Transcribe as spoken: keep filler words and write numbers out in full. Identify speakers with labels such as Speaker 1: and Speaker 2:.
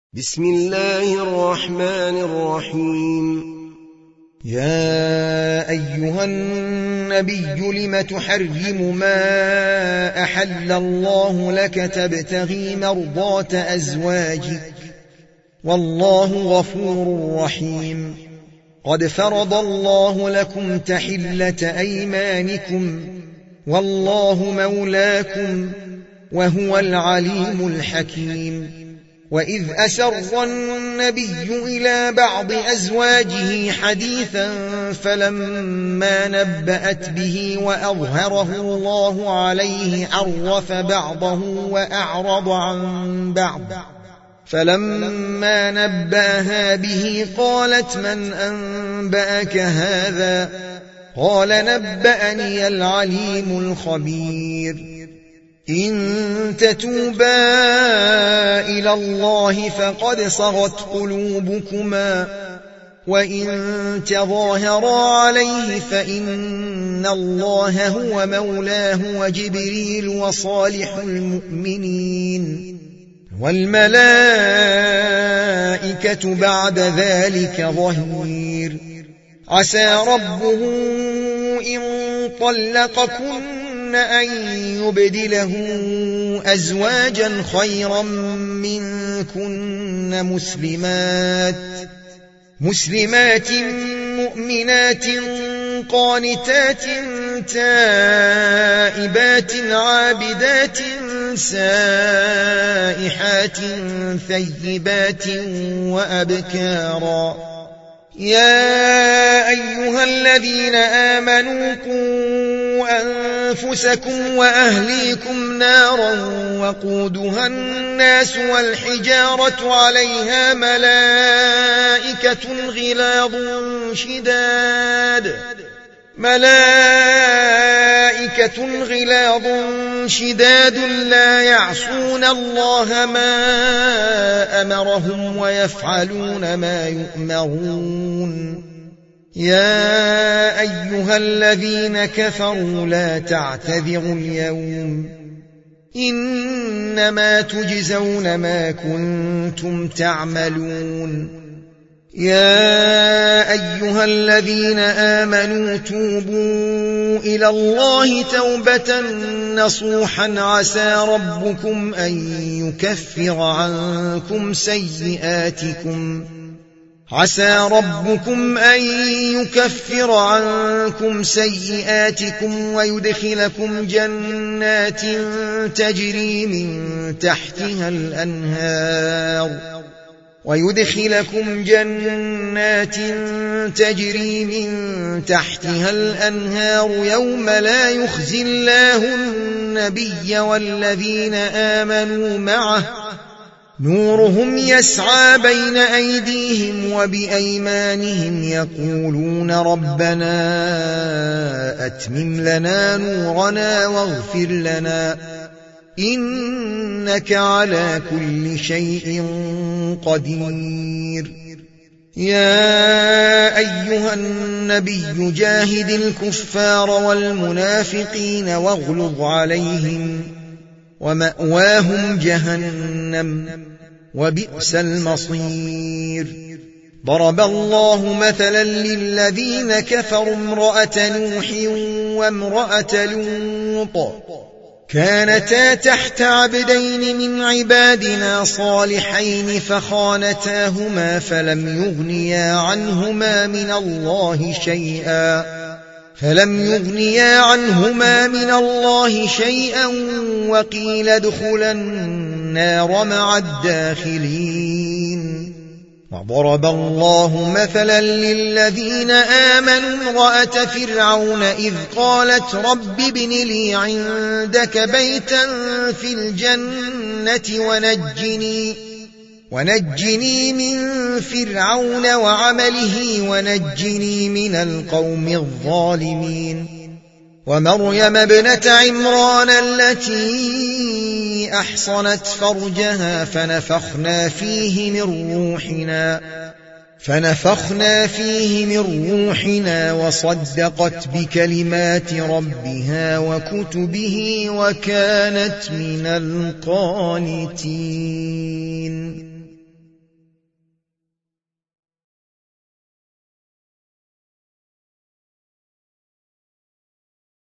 Speaker 1: بسم الله الرحمن الرحيم.
Speaker 2: يا أيها النبي لم تحرم ما أحل الله لك تبتغي مرضات أزواجك والله غفور رحيم. قد فرض الله لكم تحلة أيمانكم والله مولاكم وهو العليم الحكيم. وإذ أسر النبي إلى بعض أزواجه حديثا فلما نبأت به وأظهره الله عليه عرف بعضه وأعرض عن بعض، فلما نبأها به قالت من أنبأك هذا؟ قال نبأني العليم الخبير. إن تتوبا إلى الله فقد صغت قلوبكما وإن تظاهرا عليه فإن الله هو مولاه وجبريل وصالح المؤمنين والملائكة بعد ذلك ظهير. عسى ربه إن طلقكن أن يبدله أزواجا خيرا منكن مسلمات مسلمات مؤمنات قانتات تائبات عابدات سائحات ثيبات وأبكارا. يا أيها الذين آمنوا قوا أنفسكم وأهليكم نارا وقودها الناس والحجارة عليها ملائكة غلاظ شداد ملائكة غلاظ شداد لا يعصون الله ما أمرهم ويفعلون ما يؤمرون. يا أيها الذين كفروا لا تعتذروا اليوم إنما تجزون ما كنتم تعملون. يا أيها الذين آمنوا توبوا إلى الله توبة نصوحا عسى ربكم أن يكفر عنكم سيئاتكم عسى ربكم أن يكفر عنكم سيئاتكم ويدخلكم جنات تجري من تحتها الأنهار ويدخلكم جنات تجري من تحتها الأنهار يوم لا يخزي الله النبي والذين آمنوا معه نورهم يسعى بين أيديهم وبأيمانهم يقولون ربنا أتمم لنا نورنا واغفر لنا إنك على كل شيء قدير. يا أيها النبي جاهد الكفار والمنافقين واغلظ عليهم ومأواهم جهنم وبئس المصير. ضرب الله مثلا للذين كفروا امرأة نوح وامرأة لوط كانتا تحت عبدين من عبادنا صالحين فخانتاهما فلم يغنيا عنهما من الله شيئا فلم يغنيا عنهما من الله شيئا وقيل ادخلا النار مع الداخلين. وضرب الله مثلا للذين آمنوا امرأة فرعون إذ قالت رب ابن لي عندك بيتا في الجنة ونجني ونجني من فرعون وعمله ونجني من القوم الظالمين. ومريم ابنة عمران التي أحصنت فرجها فنفخنا فيه من روحنا فنفخنا فيه من روحنا وصدقت بكلمات ربها وكتبه وكانت من القانتين.